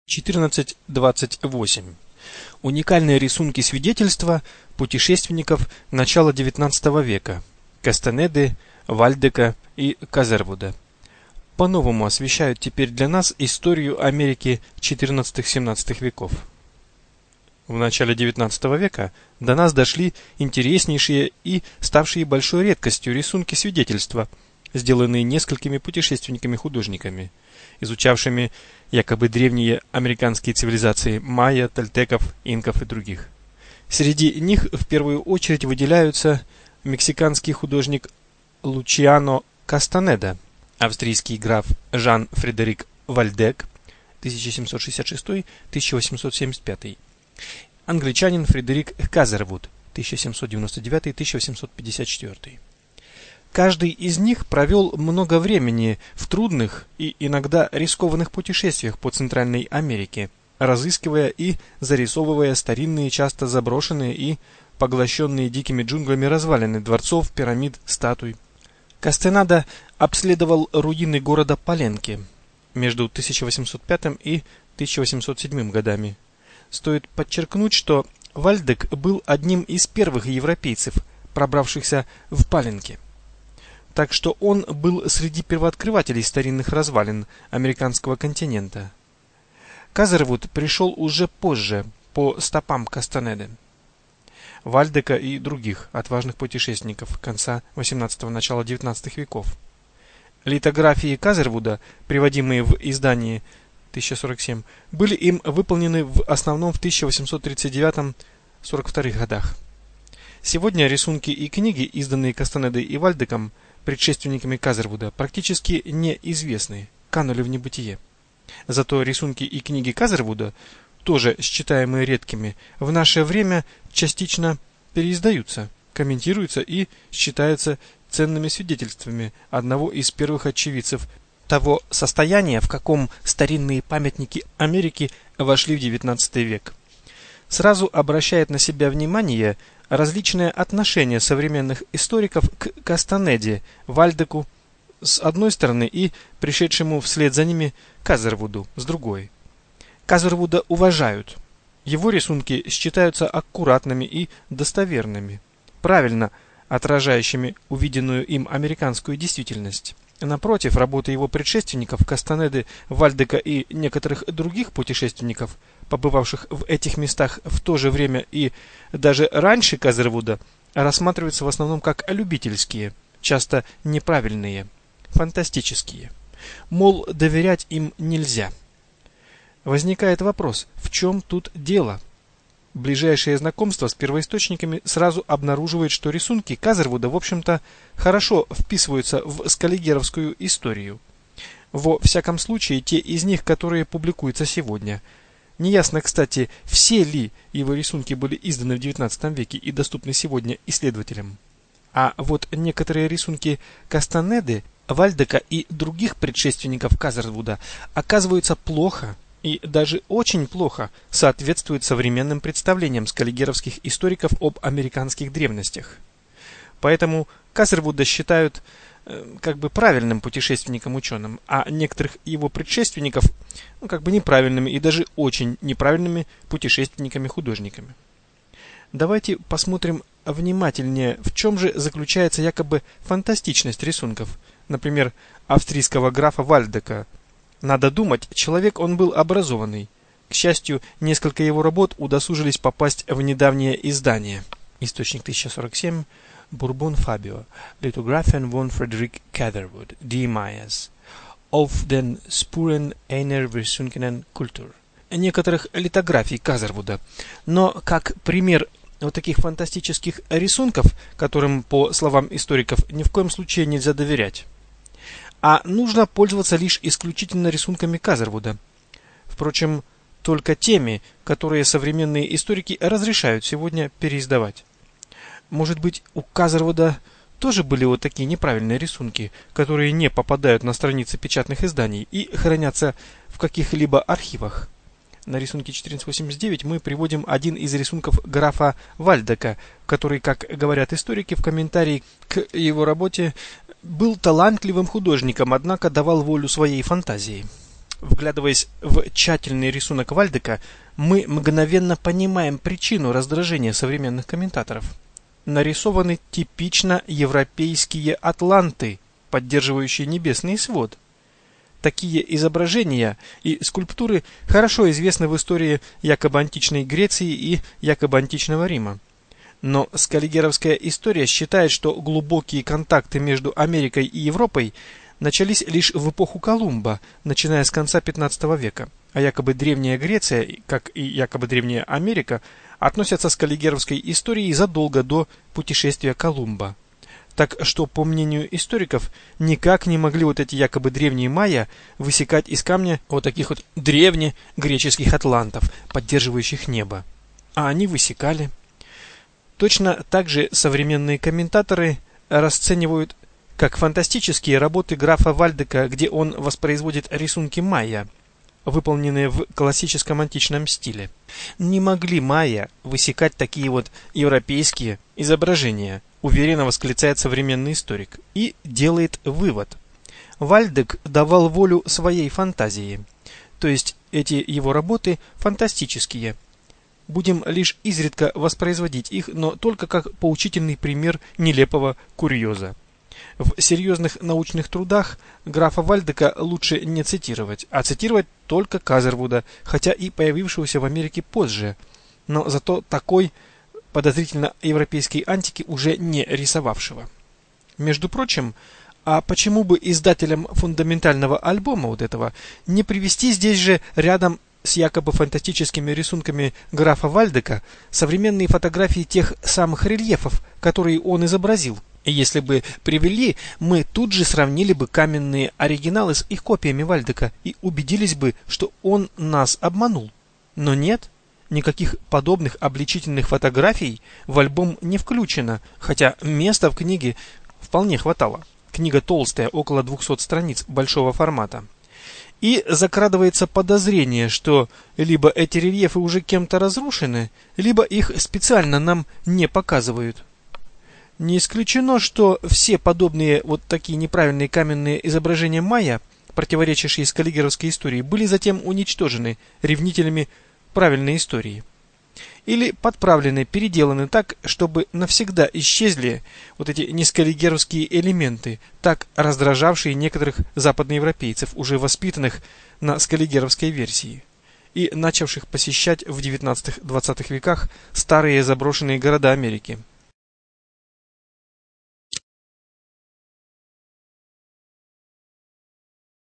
1428. Уникальные рисунки свидетельства путешественников начала XIX века Кастанеды, Вальдека и Казервуда. По-новому освещают теперь для нас историю Америки XIV-XVII веков. В начале XIX века до нас дошли интереснейшие и ставшие большой редкостью рисунки свидетельства, сделанные несколькими путешественниками-художниками, изучавшими якобы древние американские цивилизации майя, тольтеков, инков и других. Среди них в первую очередь выделяются мексиканский художник Лучиано Кастанеда, австрийский граф Жан-Фредерик Вальдек 1766-1875, англичанин Фредерик Казервуд 1799-1854. Каждый из них провел много времени в трудных и иногда рискованных путешествиях по Центральной Америке, разыскивая и зарисовывая старинные, часто заброшенные и поглощенные дикими джунглями развалины дворцов, пирамид, статуй. Кастанеда обследовал руины города Паленке между 1805 и 1807 годами. Стоит подчеркнуть, что Вальдек был одним из первых европейцев, пробравшихся в Паленке. Так что он был среди первооткрывателей старинных развалин американского континента. Казервуд пришел уже позже, по стопам Кастанеды, Вальдека и других отважных путешественников конца XVIII – начала XIX веков. Литографии Казервуда, приводимые в издании 1047, были им выполнены в основном в 1839-42 годах. Сегодня рисунки и книги, изданные Кастанедой и Вальдеком, предшественниками Казервуда, практически неизвестны, канули в небытие. Зато рисунки и книги Казервуда, тоже считаемые редкими, в наше время частично переиздаются, комментируются и считаются ценными свидетельствами одного из первых очевидцев того состояния, в каком старинные памятники Америки вошли в XIX век. Сразу обращает на себя внимание различное отношение современных историков к Кастанеде, Вальдеку с одной стороны и пришедшему вслед за ними Казервуду с другой. Казервуда уважают. Его рисунки считаются аккуратными и достоверными, правильно отражающими увиденную им американскую действительность. Напротив, работы его предшественников Кастанеды, Вальдека и некоторых других путешественников, побывавших в этих местах в то же время и даже раньше Казервуда, рассматриваются в основном как любительские, часто неправильные, фантастические. Мол, доверять им нельзя. Возникает вопрос, в чем тут дело? Ближайшее знакомство с первоисточниками сразу обнаруживает, что рисунки Казервуда, в общем-то, хорошо вписываются в скаллигеровскую историю. Во всяком случае, те из них, которые публикуются сегодня. Неясно, кстати, все ли его рисунки были изданы в XIX веке и доступны сегодня исследователям. А вот некоторые рисунки Кастанеды, Вальдека и других предшественников Казервуда оказываются плохо и даже очень плохо соответствуют современным представлениям скаллигеровских историков об американских древностях. Поэтому Казервуда считают правильным путешественником-ученым, а некоторых его предшественников неправильными и даже очень неправильными путешественниками-художниками. Давайте посмотрим внимательнее, в чем же заключается якобы фантастичность рисунков, например, австрийского графа Вальдека. Надо думать, человек он был образованный. К счастью, несколько его работ удосужились попасть в недавнее издание. Источник 1047, Бурбон Фабио, Lithographen von Frederick Catherwood, Die Mayas, auf den Spuren einer versunkenen Kultur. Некоторых литографий Казервуда. Но как пример вот таких фантастических рисунков, которым, по словам историков, ни в коем случае нельзя доверять. А нужно пользоваться лишь исключительно рисунками Казервуда. Впрочем, только теми, которые современные историки разрешают сегодня переиздавать. Может быть, у Казервуда тоже были вот такие неправильные рисунки, которые не попадают на страницы печатных изданий и хранятся в каких-либо архивах. На рисунке 1489 мы приводим один из рисунков графа Вальдека, который, как говорят историки в комментарии к его работе, был талантливым художником, однако давал волю своей фантазии. Вглядываясь в тщательный рисунок Вальдека, мы мгновенно понимаем причину раздражения современных комментаторов. Нарисованы типично европейские атланты, поддерживающие небесный свод. Такие изображения и скульптуры хорошо известны в истории якобы античной Греции и якобы античного Рима. Но скаллигеровская история считает, что глубокие контакты между Америкой и Европой начались лишь в эпоху Колумба, начиная с конца XV века, а якобы Древняя Греция, как и якобы Древняя Америка, относятся к скаллигеровской истории задолго до путешествия Колумба. Так что, по мнению историков, никак не могли вот эти якобы древние майя высекать из камня вот таких вот древнегреческих атлантов, поддерживающих небо. А они высекали. Точно так же современные комментаторы расценивают как фантастические работы графа Вальдека, где он воспроизводит рисунки майя, выполненные в классическом античном стиле. Не могли майя высекать такие вот европейские изображения, уверенно восклицает современный историк, и делает вывод. Вальдек давал волю своей фантазии, то есть эти его работы фантастические. Будем лишь изредка воспроизводить их, но только как поучительный пример нелепого курьеза. В серьезных научных трудах графа Вальдека лучше не цитировать, а цитировать только Казервуда, хотя и появившегося в Америке позже, но зато такой подозрительно европейской антики уже не рисовавшего. Между прочим, а почему бы издателям фундаментального альбома вот этого не привести здесь же рядом с якобы фантастическими рисунками графа Вальдека современные фотографии тех самых рельефов, которые он изобразил? И если бы привели, мы тут же сравнили бы каменные оригиналы с их копиями Вальдека и убедились бы, что он нас обманул. Но нет, никаких подобных обличительных фотографий в альбом не включено, хотя места в книге вполне хватало. Книга толстая, около 200 страниц, большого формата. И закрадывается подозрение, что либо эти рельефы уже кем-то разрушены, либо их специально нам не показывают. Не исключено, что все подобные вот такие неправильные каменные изображения майя, противоречащие скаллигеровской истории, были затем уничтожены ревнителями правильной истории. Или подправлены, переделаны так, чтобы навсегда исчезли вот эти нескаллигеровские элементы, так раздражавшие некоторых западноевропейцев, уже воспитанных на скаллигеровской версии, и начавших посещать в XIX-XX веках старые заброшенные города Америки.